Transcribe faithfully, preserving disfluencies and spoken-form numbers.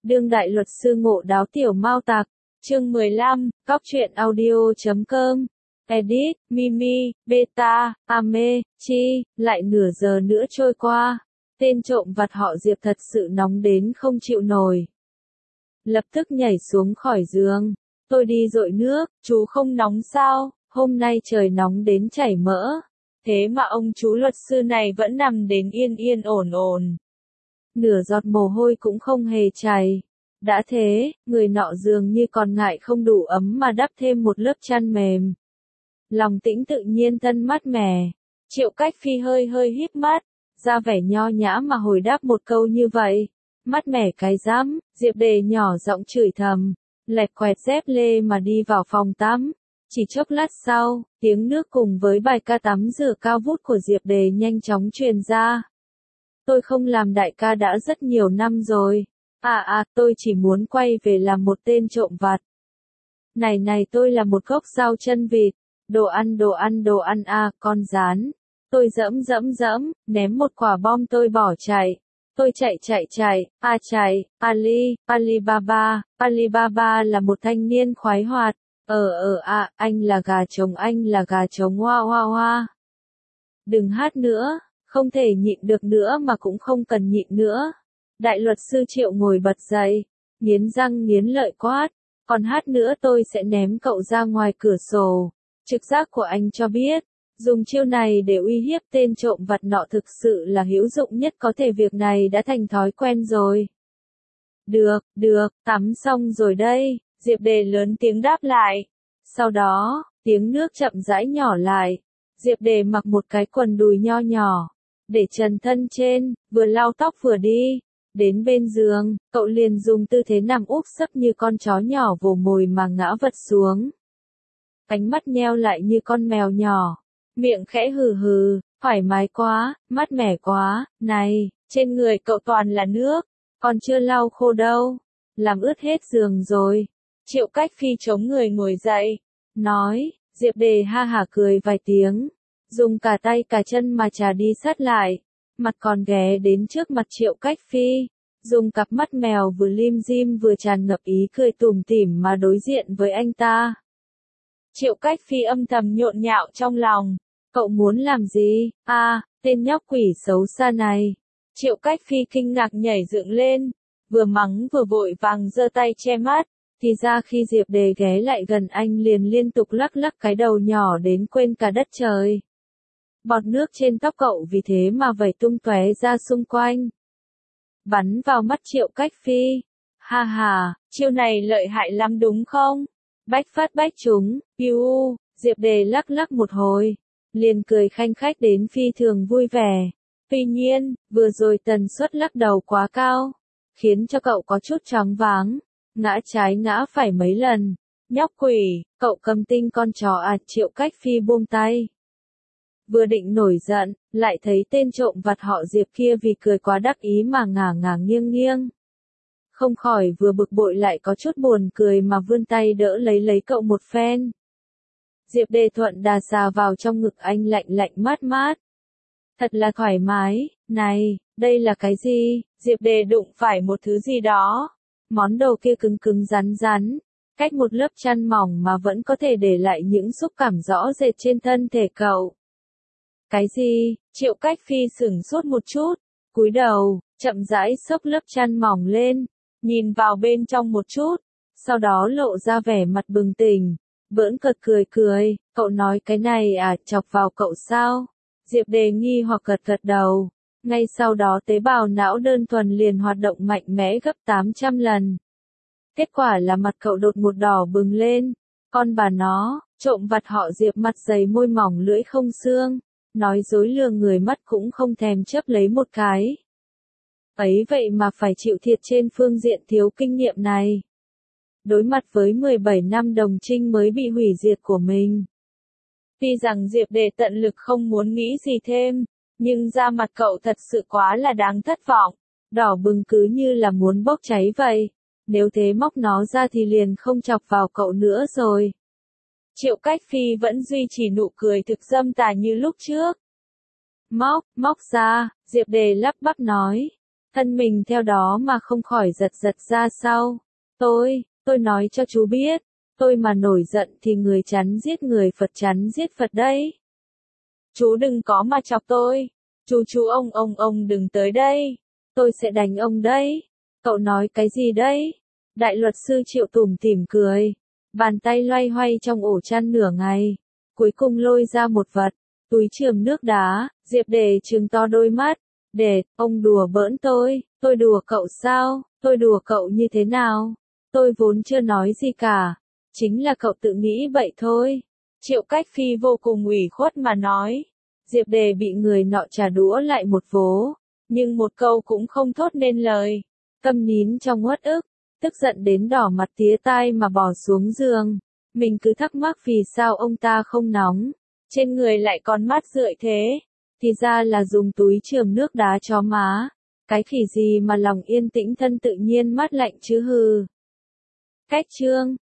Đương đại luật sư ngộ đáo tiểu mao tặc, chương mười lăm, cóc truyện audio chấm com, edit, Mimi, Beta, Ame, Chi, lại nửa giờ nữa trôi qua, tên trộm vặt họ Diệp thật sự nóng đến không chịu nổi. Lập tức nhảy xuống khỏi giường, tôi đi dội nước, chú không nóng sao, hôm nay trời nóng đến chảy mỡ, thế mà ông chú luật sư này vẫn nằm đến yên yên ổn ổn. Nửa giọt mồ hôi cũng không hề chảy. Đã thế, người nọ dường như còn ngại không đủ ấm mà đắp thêm một lớp chăn mềm. Lòng tĩnh tự nhiên thân mát mẻ. Triệu Cách Phi hơi hơi híp mắt, ra vẻ nho nhã mà hồi đáp một câu như vậy. Mát mẻ cái rắm, Diệp Đề nhỏ giọng chửi thầm, lẹt quẹt dép lê mà đi vào phòng tắm. Chỉ chốc lát sau, tiếng nước cùng với bài ca tắm rửa cao vút của Diệp Đề nhanh chóng truyền ra. Tôi không làm đại ca đã rất nhiều năm rồi. À à, tôi chỉ muốn quay về làm một tên trộm vặt. Này này tôi là một gốc rau chân vịt. Đồ ăn đồ ăn đồ ăn à, con rán. Tôi dẫm dẫm dẫm, ném một quả bom tôi bỏ chạy. Tôi chạy chạy chạy, à chạy, Ali, Alibaba, Alibaba là một thanh niên khoái hoạt. Ờ ờ à, anh là gà trống anh là gà trống hoa hoa hoa. Đừng hát nữa, không thể nhịn được nữa mà cũng không cần nhịn nữa. Đại luật sư Triệu ngồi bật dậy, nghiến răng nghiến lợi quát, còn hát nữa tôi sẽ ném cậu ra ngoài cửa sổ. Trực giác của anh cho biết, dùng chiêu này để uy hiếp tên trộm vặt nọ thực sự là hữu dụng nhất, có thể việc này đã thành thói quen rồi. Được, được, tắm xong rồi đây, Diệp Đề lớn tiếng đáp lại. Sau đó, tiếng nước chậm rãi nhỏ lại. Diệp Đề mặc một cái quần đùi nho nhỏ, để trần thân trên, vừa lau tóc vừa đi. Đến bên giường, cậu liền dùng tư thế nằm úp sấp như con chó nhỏ vồ mồi mà ngã vật xuống. Cánh mắt nheo lại như con mèo nhỏ, miệng khẽ hừ hừ, thoải mái quá, mát mẻ quá, này, trên người cậu toàn là nước, còn chưa lau khô đâu, làm ướt hết giường rồi. Triệu Cách Phi chống người ngồi dậy, nói, Diệp Đề ha hả cười vài tiếng, dùng cả tay cả chân mà trà đi sát lại. Mặt còn ghé đến trước mặt Triệu Cách Phi, dùng cặp mắt mèo vừa lim dim vừa tràn ngập ý cười tủm tỉm mà đối diện với anh ta. Triệu Cách Phi âm thầm nhộn nhạo trong lòng, cậu muốn làm gì, à, tên nhóc quỷ xấu xa này. Triệu Cách Phi kinh ngạc nhảy dựng lên, vừa mắng vừa vội vàng giơ tay che mắt, thì ra khi Diệp Đề ghé lại gần anh liền liên tục lắc lắc cái đầu nhỏ đến quên cả đất trời. Bọt nước trên tóc cậu vì thế mà vẩy tung tóe ra xung quanh, bắn vào mắt Triệu Cách Phi. Ha ha, chiêu này lợi hại lắm đúng không? Bách phát bách trúng, piu, Diệp Đề lắc lắc một hồi, liền cười khanh khách đến phi thường vui vẻ. Tuy nhiên, vừa rồi tần suất lắc đầu quá cao, khiến cho cậu có chút choáng váng, ngã trái ngã phải mấy lần. Nhóc quỷ, cậu cầm tinh con chó à? Triệu Cách Phi buông tay. Vừa định nổi giận, lại thấy tên trộm vặt họ Diệp kia vì cười quá đắc ý mà ngả ngả nghiêng nghiêng. Không khỏi vừa bực bội lại có chút buồn cười mà vươn tay đỡ lấy lấy cậu một phen. Diệp Đề thuận đà xà vào trong ngực anh lạnh lạnh mát mát. Thật là thoải mái, này, đây là cái gì? Diệp Đề đụng phải một thứ gì đó. Món đồ kia cứng cứng rắn rắn, cách một lớp chăn mỏng mà vẫn có thể để lại những xúc cảm rõ rệt trên thân thể cậu. Cái gì? Triệu Cách Phi sửng sốt một chút, cúi đầu, chậm rãi xốc lớp chăn mỏng lên, nhìn vào bên trong một chút, sau đó lộ ra vẻ mặt bừng tỉnh, bỡn cợt cười cười, cậu nói cái này à, chọc vào cậu sao? Diệp Đề nghi hoặc gật gật đầu, ngay sau đó tế bào não đơn thuần liền hoạt động mạnh mẽ gấp tám trăm lần. Kết quả là mặt cậu đột một đỏ bừng lên, con bà nó, trộm vặt họ Diệp mặt dày môi mỏng lưỡi không xương. Nói dối lừa người mắt cũng không thèm chớp lấy một cái. Ấy vậy mà phải chịu thiệt trên phương diện thiếu kinh nghiệm này. Đối mặt với mười bảy năm đồng trinh mới bị hủy diệt của mình. Tuy rằng Diệp Đề tận lực không muốn nghĩ gì thêm, nhưng da mặt cậu thật sự quá là đáng thất vọng. Đỏ bừng cứ như là muốn bốc cháy vậy. Nếu thế móc nó ra thì liền không chọc vào cậu nữa rồi. Triệu Cách Phi vẫn duy trì nụ cười thực dâm tà như lúc trước. Móc, móc ra, Diệp Đề lắp bắp nói. thân mình theo đó mà không khỏi giật giật ra sau. Tôi, tôi nói cho chú biết, tôi mà nổi giận thì người chắn giết người Phật chắn giết Phật đấy. Chú đừng có mà chọc tôi, chú chú ông ông ông đừng tới đây, tôi sẽ đánh ông đấy. Cậu nói cái gì đấy? Đại luật sư Triệu tủm tỉm cười, bàn tay loay hoay trong ổ chăn nửa ngày, cuối cùng lôi ra một vật, túi chườm nước đá. Diệp Đề trừng to đôi mắt, Đề, ông đùa bỡn tôi, tôi đùa cậu sao, tôi đùa cậu như thế nào? Tôi vốn chưa nói gì cả, chính là cậu tự nghĩ vậy thôi. Triệu Cách Phi vô cùng ủy khuất mà nói. Diệp Đề bị người nọ trả đũa lại một vố, nhưng một câu cũng không thốt nên lời, câm nín trong uất ức, tức giận đến đỏ mặt tía tai mà bỏ xuống giường. Mình cứ thắc mắc vì sao ông ta không nóng, trên người lại còn mát rượi thế, thì ra là dùng túi chườm nước đá cho má. Cái khỉ gì mà lòng yên tĩnh thân tự nhiên mát lạnh chứ hừ. Cách chương